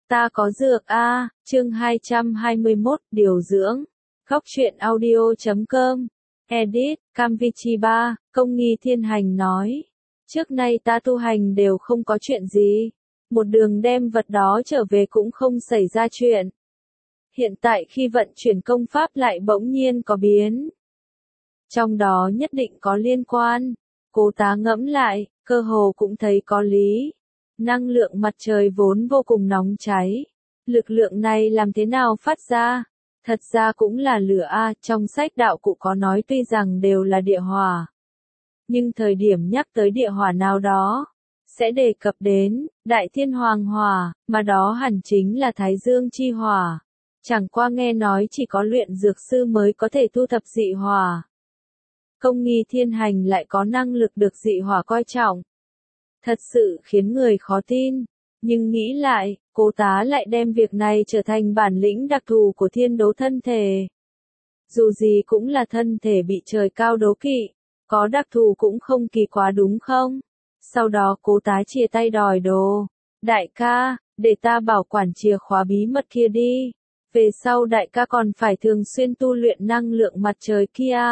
Ta có dược a, chương 221, điều dưỡng. Góc truyện audio.com. Edit, Camvichiba, Công Nghi Thiên Hành nói. Trước nay ta tu hành đều không có chuyện gì. Một đường đem vật đó trở về cũng không xảy ra chuyện. Hiện tại khi vận chuyển công pháp lại bỗng nhiên có biến. Trong đó nhất định có liên quan. Cố Tá ngẫm lại, cơ hồ cũng thấy có lý. Năng lượng mặt trời vốn vô cùng nóng cháy. Lực lượng này làm thế nào phát ra? Thật ra cũng là lửa a, trong sách đạo cụ có nói tuy rằng đều là địa hỏa. Nhưng thời điểm nhắc tới địa hỏa nào đó, sẽ đề cập đến Đại Thiên Hoàng Hỏa, mà đó hẳn chính là Thái Dương chi hỏa. Chẳng qua nghe nói chỉ có luyện dược sư mới có thể thu thập dị hỏa. Công Nghi Thiên Hành lại có năng lực được dị hỏa coi trọng. Thật sự khiến người khó tin, nhưng nghĩ lại, Cố Tá lại đem việc này trở thành bản lĩnh đặc thù của thiên đấu thân thể. Dù gì cũng là thân thể bị trời cao đố kỵ, có đặc thù cũng không kỳ quá đúng không? Sau đó Cố Tá chia tay đòi đồ. Đại ca, để ta bảo quản chìa khóa bí mật kia đi. Về sau đại ca còn phải thường xuyên tu luyện năng lượng mặt trời kia.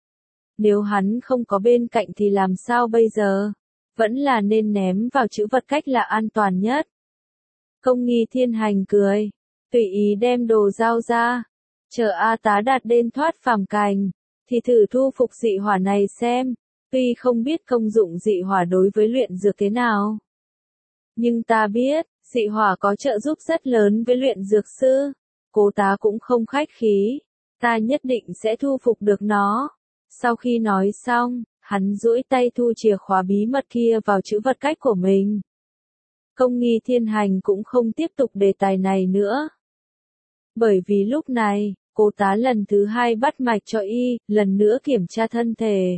Nếu hắn không có bên cạnh thì làm sao bây giờ? Vẫn là nên ném vào trữ vật cách là an toàn nhất. Công Nghi Thiên Hành cười, tùy ý đem đồ giao ra. Chờ A Tá đạt đến thoát phàm cảnh, thì thử thu phục dị hỏa này xem. Tuy không biết công dụng dị hỏa đối với luyện dược thế nào, nhưng ta biết, dị hỏa có trợ giúp rất lớn với luyện dược sư. Cố Tá cũng không khách khí, ta nhất định sẽ thu phục được nó. Sau khi nói xong, hắn duỗi tay thu chìa khóa bí mật kia vào trữ vật cách của mình. Công Nghi Thiên Hành cũng không tiếp tục đề tài này nữa. Bởi vì lúc này, Cố Tá lần thứ hai bắt mạch cho y, lần nữa kiểm tra thân thể.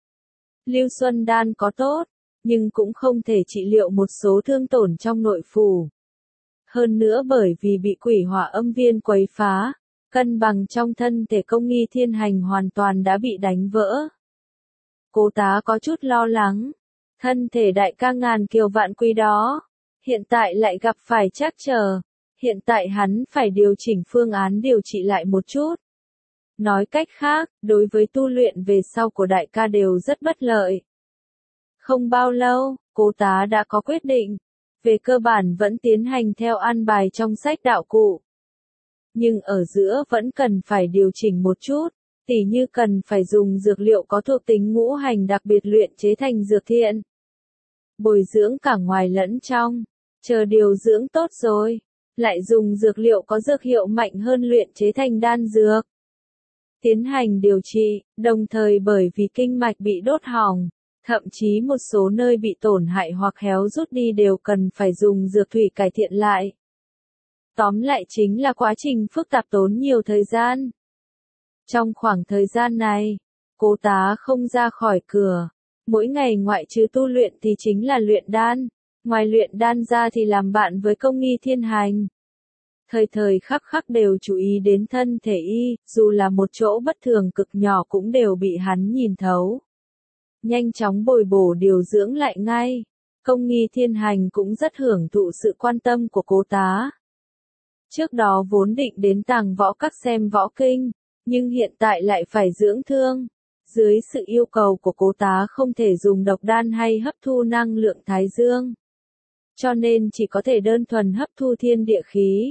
Lưu Xuân Đan có tốt, nhưng cũng không thể trị liệu một số thương tổn trong nội phủ. Hơn nữa bởi vì bị quỷ hỏa âm viên quấy phá, cân bằng trong thân thể Công Nghi Thiên Hành hoàn toàn đã bị đánh vỡ. Cố Tá có chút lo lắng, thân thể đại ca ngàn kiều vạn quý đó, hiện tại lại gặp phải trắc trở, hiện tại hắn phải điều chỉnh phương án điều trị lại một chút. Nói cách khác, đối với tu luyện về sau của đại ca đều rất bất lợi. Không bao lâu, Cố Tá đã có quyết định, về cơ bản vẫn tiến hành theo an bài trong sách đạo cụ. Nhưng ở giữa vẫn cần phải điều chỉnh một chút, tỉ như cần phải dùng dược liệu có thuộc tính ngũ hành đặc biệt luyện chế thành dược thiện. Bồi dưỡng cả ngoài lẫn trong, chờ điều dưỡng tốt rồi, lại dùng dược liệu có dược hiệu mạnh hơn luyện chế thành đan dược. Tiến hành điều trị, đồng thời bởi vì kinh mạch bị đốt hỏng, thậm chí một số nơi bị tổn hại hoặc héo rút đi đều cần phải dùng dược thủy cải thiện lại. Tóm lại chính là quá trình phức tạp tốn nhiều thời gian. Trong khoảng thời gian này, Cố Tá không ra khỏi cửa, mỗi ngày ngoại trừ tu luyện thì chính là luyện đan, ngoài luyện đan ra thì làm bạn với Công Nghi Thiên Hành. Thời thời khắc khắc đều chú ý đến thân thể y, dù là một chỗ bất thường cực nhỏ cũng đều bị hắn nhìn thấu. Nhanh chóng bồi bổ điều dưỡng lại ngay, Công Nghi Thiên Hành cũng rất hưởng thụ sự quan tâm của Cố Tá. Trước đó vốn định đến Tàng Võ Các xem võ kinh, nhưng hiện tại lại phải dưỡng thương. Dưới sự yêu cầu của Cố Tá không thể dùng độc đan hay hấp thu năng lượng Thái Dương. Cho nên chỉ có thể đơn thuần hấp thu thiên địa khí.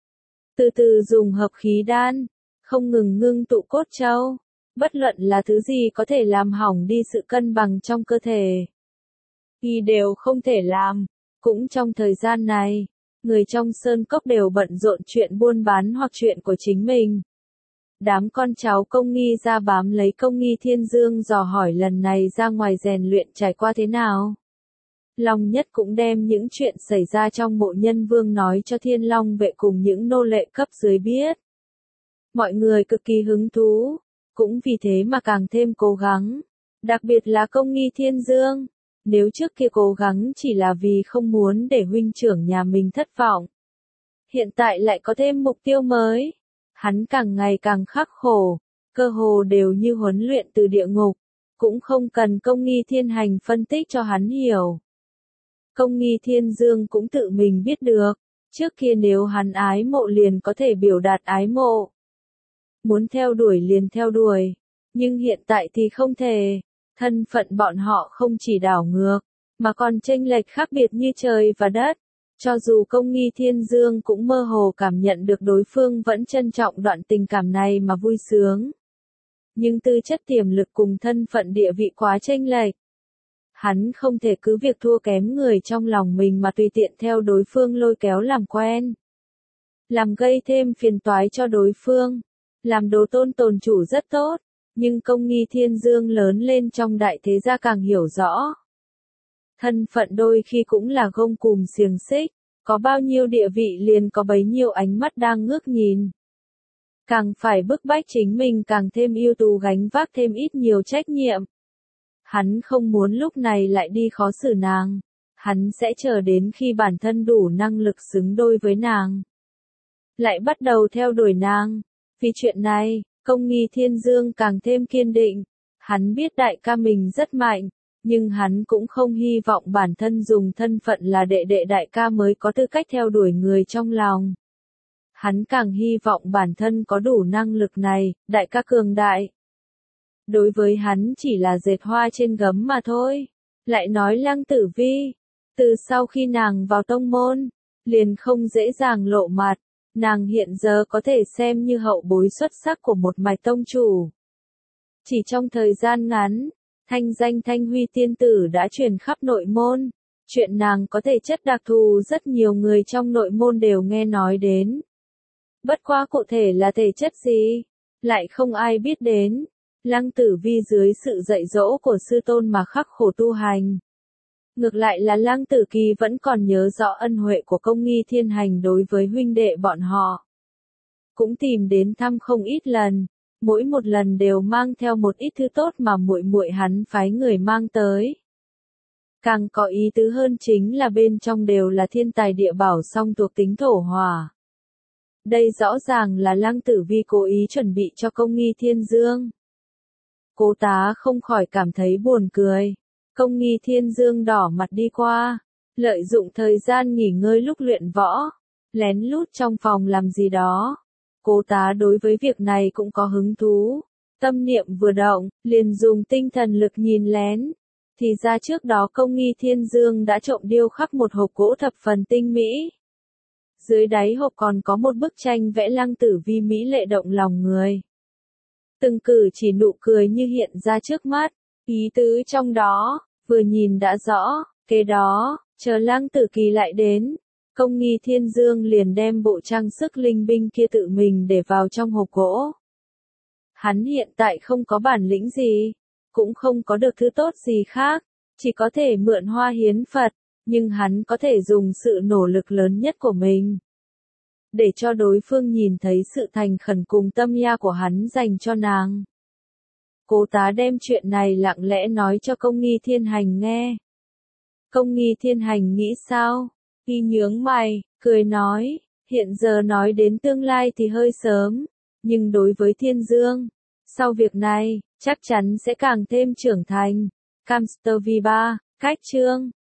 Từ từ dùng hợp khí đan, không ngừng ngưng tụ cốt châu. Bất luận là thứ gì có thể làm hỏng đi sự cân bằng trong cơ thể, thì đều không thể làm. Cũng trong thời gian này, người trong sơn cốc đều bận rộn chuyện buôn bán hoặc chuyện của chính mình. Đám con cháu Công Nghi ra bám lấy Công Nghi Thiên Dương dò hỏi lần này ra ngoài rèn luyện trải qua thế nào. Long Nhất cũng đem những chuyện xảy ra trong Mộ Nhân Vương nói cho Thiên Long vệ cùng những nô lệ cấp dưới biết. Mọi người cực kỳ hứng thú, cũng vì thế mà càng thêm cố gắng. Đặc biệt là Công Nghi Thiên Dương, nếu trước kia cố gắng chỉ là vì không muốn để huynh trưởng nhà mình thất vọng, hiện tại lại có thêm mục tiêu mới. Hắn càng ngày càng khắc khổ, cơ hồ đều như huấn luyện từ địa ngục, cũng không cần Công Nghi Thiên Hành phân tích cho hắn hiểu. Công Nghi Thiên Dương cũng tự mình biết được, Trước kia nếu hắn ái mộ liền có thể biểu đạt ái mộ. Muốn theo đuổi liền theo đuổi. Nhưng hiện tại thì không thể. Thân phận bọn họ không chỉ đảo ngược, mà còn chênh lệch khác biệt như trời và đất. Cho dù Công Nghi Thiên Dương cũng mơ hồ cảm nhận được đối phương vẫn trân trọng đoạn tình cảm này mà vui sướng. Nhưng tư chất tiềm lực cùng thân phận địa vị quá chênh lệch. Hắn không thể cứ việc thua kém người trong lòng mình mà tùy tiện theo đối phương lôi kéo làm quen. Làm gây thêm phiền toái cho đối phương. Làm đồ tôn tồn chủ rất tốt, nhưng Công Nghi Thiên Dương lớn lên trong đại thế gia càng hiểu rõ. Thân phận đôi khi cũng là gông cùm xiềng xích, có bao nhiêu địa vị liền có bấy nhiêu ánh mắt đang ngước nhìn. Càng phải bức bách chính mình càng thêm ưu tú gánh vác thêm ít nhiều trách nhiệm. Hắn không muốn lúc này lại đi khó xử nàng, hắn sẽ chờ đến khi bản thân đủ năng lực xứng đôi với nàng. Lại bắt đầu theo đuổi nàng. Vì chuyện này, Công Nghi Thiên Dương càng thêm kiên định. Hắn biết đại ca mình rất mạnh, nhưng hắn cũng không hy vọng bản thân dùng thân phận là đệ đệ đại ca mới có tư cách theo đuổi người trong lòng. Hắn càng hy vọng bản thân có đủ năng lực này, đại ca cường đại. Đối với hắn chỉ là dệt hoa trên gấm mà thôi. Lại nói Lăng Tử Vi, từ sau khi nàng vào tông môn, liền không dễ dàng lộ mặt. Nàng hiện giờ có thể xem như hậu bối xuất sắc của một mạch tông chủ. Chỉ trong thời gian ngắn, thanh danh Thanh Huy tiên tử đã truyền khắp nội môn. Chuyện nàng có thể chất đặc thù rất nhiều người trong nội môn đều nghe nói đến. Bất quá cụ thể là thể chất gì, lại không ai biết đến. Lăng Tử Vi dưới sự dạy dỗ của sư tôn mà khắc khổ tu hành. Ngược lại là Lăng Tử Kỳ vẫn còn nhớ rõ ân huệ của Công Nghi Thiên Hành đối với huynh đệ bọn họ. Cũng tìm đến thăm không ít lần, mỗi một lần đều mang theo một ít thứ tốt mà muội muội hắn phái người mang tới. Càng có ý tứ hơn chính là bên trong đều là thiên tài địa bảo song thuộc tính thổ hỏa. Đây rõ ràng là Lăng Tử Vi cố ý chuẩn bị cho Công Nghi Thiên Dương. Cố tá không khỏi cảm thấy buồn cười. Công Nghi Thiên Dương đỏ mặt đi qua, lợi dụng thời gian nghỉ ngơi lúc luyện võ, lén lút trong phòng làm gì đó. Cố tá đối với việc này cũng có hứng thú. Tâm niệm vừa động, liền dùng tinh thần lực nhìn lén. Thì ra trước đó Công Nghi Thiên Dương đã trộm điêu khắc một hộp gỗ thập phần tinh mỹ. Dưới đáy hộp còn có một bức tranh vẽ Lăng Tử Vi mỹ lệ động lòng người. Từng cử chỉ nụ cười như hiện ra trước mắt, ý tứ trong đó, vừa nhìn đã rõ. Kế đó, chờ Lăng Tử Kỳ lại đến, Công Nghi Thiên Dương liền đem bộ trang sức linh binh kia tự mình để vào trong hộp gỗ. Hắn hiện tại không có bản lĩnh gì, cũng không có được thứ tốt gì khác, chỉ có thể mượn hoa hiến Phật, nhưng hắn có thể dùng sự nỗ lực lớn nhất của mình. Để cho đối phương nhìn thấy sự thành khẩn cùng tâm ya của hắn dành cho nàng. Cố tá đem chuyện này lặng lẽ nói cho Công Nghi Thiên Hành nghe. Công Nghi Thiên Hành nghĩ sao? Y nhướng mày, cười nói, hiện giờ nói đến tương lai thì hơi sớm, nhưng đối với Thiên Dương, sau việc này, chắc chắn sẽ càng thêm trưởng thành. Camster V3, cách chương